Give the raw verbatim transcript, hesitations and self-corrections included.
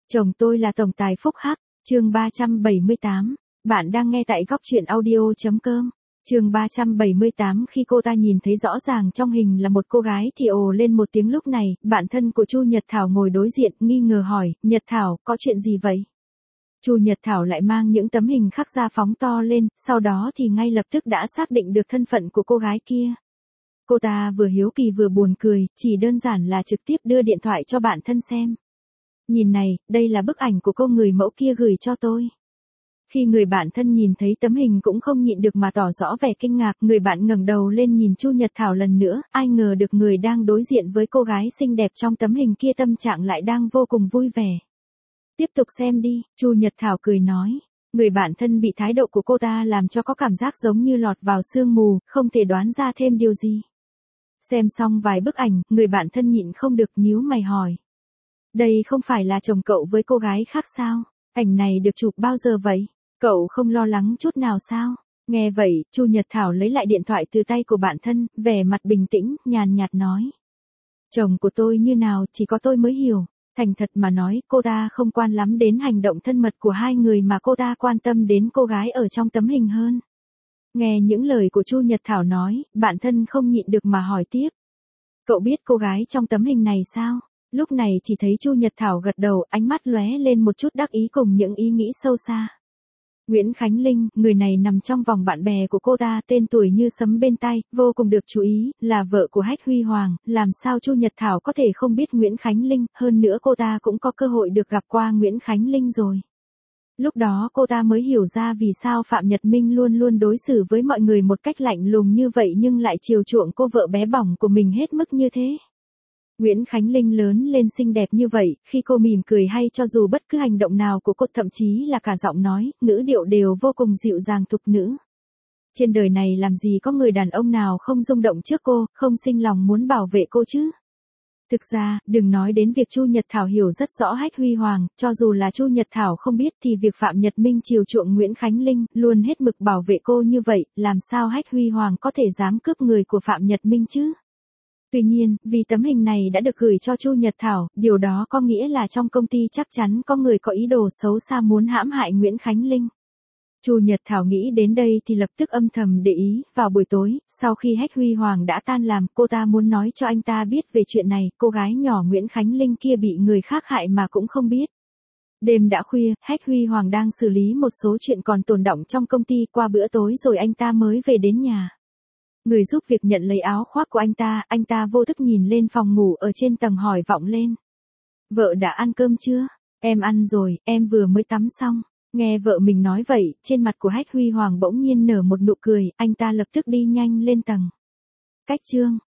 Chồng tôi là tổng tài Phúc Hắc, chương ba trăm bảy mươi tám. Bạn đang nghe tại góc truyện audio.com. Chương ba trăm bảy mươi tám. Khi cô ta nhìn thấy rõ ràng trong hình là một cô gái thì ồ lên một tiếng. Lúc này, bạn thân của Chu Nhật Thảo ngồi đối diện, nghi ngờ hỏi, Nhật Thảo, có chuyện gì vậy? Chu Nhật Thảo lại mang những tấm hình khắc ra phóng to lên, sau đó thì ngay lập tức đã xác định được thân phận của cô gái kia. Cô ta vừa hiếu kỳ vừa buồn cười, chỉ đơn giản là trực tiếp đưa điện thoại cho bạn thân xem. Nhìn này, đây là bức ảnh của cô người mẫu kia gửi cho tôi. Khi người bạn thân nhìn thấy tấm hình cũng không nhịn được mà tỏ rõ vẻ kinh ngạc, người bạn ngẩng đầu lên nhìn Chu Nhật Thảo lần nữa, ai ngờ được người đang đối diện với cô gái xinh đẹp trong tấm hình kia tâm trạng lại đang vô cùng vui vẻ. Tiếp tục xem đi, Chu Nhật Thảo cười nói. Người bạn thân bị thái độ của cô ta làm cho có cảm giác giống như lọt vào sương mù, không thể đoán ra thêm điều gì. Xem xong vài bức ảnh, người bạn thân nhịn không được nhíu mày hỏi. Đây không phải là chồng cậu với cô gái khác sao? Ảnh này được chụp bao giờ vậy? Cậu không lo lắng chút nào sao? Nghe vậy, Chu Nhật Thảo lấy lại điện thoại từ tay của bạn thân, vẻ mặt bình tĩnh, nhàn nhạt nói. Chồng của tôi như nào chỉ có tôi mới hiểu. Thành thật mà nói, cô ta không quan lắm đến hành động thân mật của hai người mà cô ta quan tâm đến cô gái ở trong tấm hình hơn. Nghe những lời của Chu Nhật Thảo nói, bạn thân không nhịn được mà hỏi tiếp. Cậu biết cô gái trong tấm hình này sao? Lúc này chỉ thấy Chu Nhật Thảo gật đầu, ánh mắt lóe lên một chút đắc ý cùng những ý nghĩ sâu xa. Nguyễn Khánh Linh, người này nằm trong vòng bạn bè của cô ta, tên tuổi như sấm bên tai, vô cùng được chú ý, là vợ của Hách Huy Hoàng, làm sao Chu Nhật Thảo có thể không biết Nguyễn Khánh Linh, hơn nữa cô ta cũng có cơ hội được gặp qua Nguyễn Khánh Linh rồi. Lúc đó cô ta mới hiểu ra vì sao Phạm Nhật Minh luôn luôn đối xử với mọi người một cách lạnh lùng như vậy nhưng lại chiều chuộng cô vợ bé bỏng của mình hết mức như thế. Nguyễn Khánh Linh lớn lên xinh đẹp như vậy, khi cô mỉm cười hay cho dù bất cứ hành động nào của cô, thậm chí là cả giọng nói, ngữ điệu đều vô cùng dịu dàng thục nữ. Trên đời này làm gì có người đàn ông nào không rung động trước cô, không sinh lòng muốn bảo vệ cô chứ. Thực ra, đừng nói đến việc Chu Nhật Thảo hiểu rất rõ Hách Huy Hoàng, cho dù là Chu Nhật Thảo không biết thì việc Phạm Nhật Minh chiều chuộng Nguyễn Khánh Linh, luôn hết mực bảo vệ cô như vậy, làm sao Hách Huy Hoàng có thể dám cướp người của Phạm Nhật Minh chứ? Tuy nhiên, vì tấm hình này đã được gửi cho Chu Nhật Thảo, điều đó có nghĩa là trong công ty chắc chắn có người có ý đồ xấu xa muốn hãm hại Nguyễn Khánh Linh. Chu Nhật Thảo nghĩ đến đây thì lập tức âm thầm để ý, vào buổi tối, sau khi Hách Huy Hoàng đã tan làm, cô ta muốn nói cho anh ta biết về chuyện này, cô gái nhỏ Nguyễn Khánh Linh kia bị người khác hại mà cũng không biết. Đêm đã khuya, Hách Huy Hoàng đang xử lý một số chuyện còn tồn đọng trong công ty, qua bữa tối rồi anh ta mới về đến nhà. Người giúp việc nhận lấy áo khoác của anh ta, anh ta vô thức nhìn lên phòng ngủ ở trên tầng hỏi vọng lên. Vợ đã ăn cơm chưa? Em ăn rồi, em vừa mới tắm xong. Nghe vợ mình nói vậy, trên mặt của Hách Huy Hoàng bỗng nhiên nở một nụ cười, anh ta lập tức đi nhanh lên tầng. Cách chương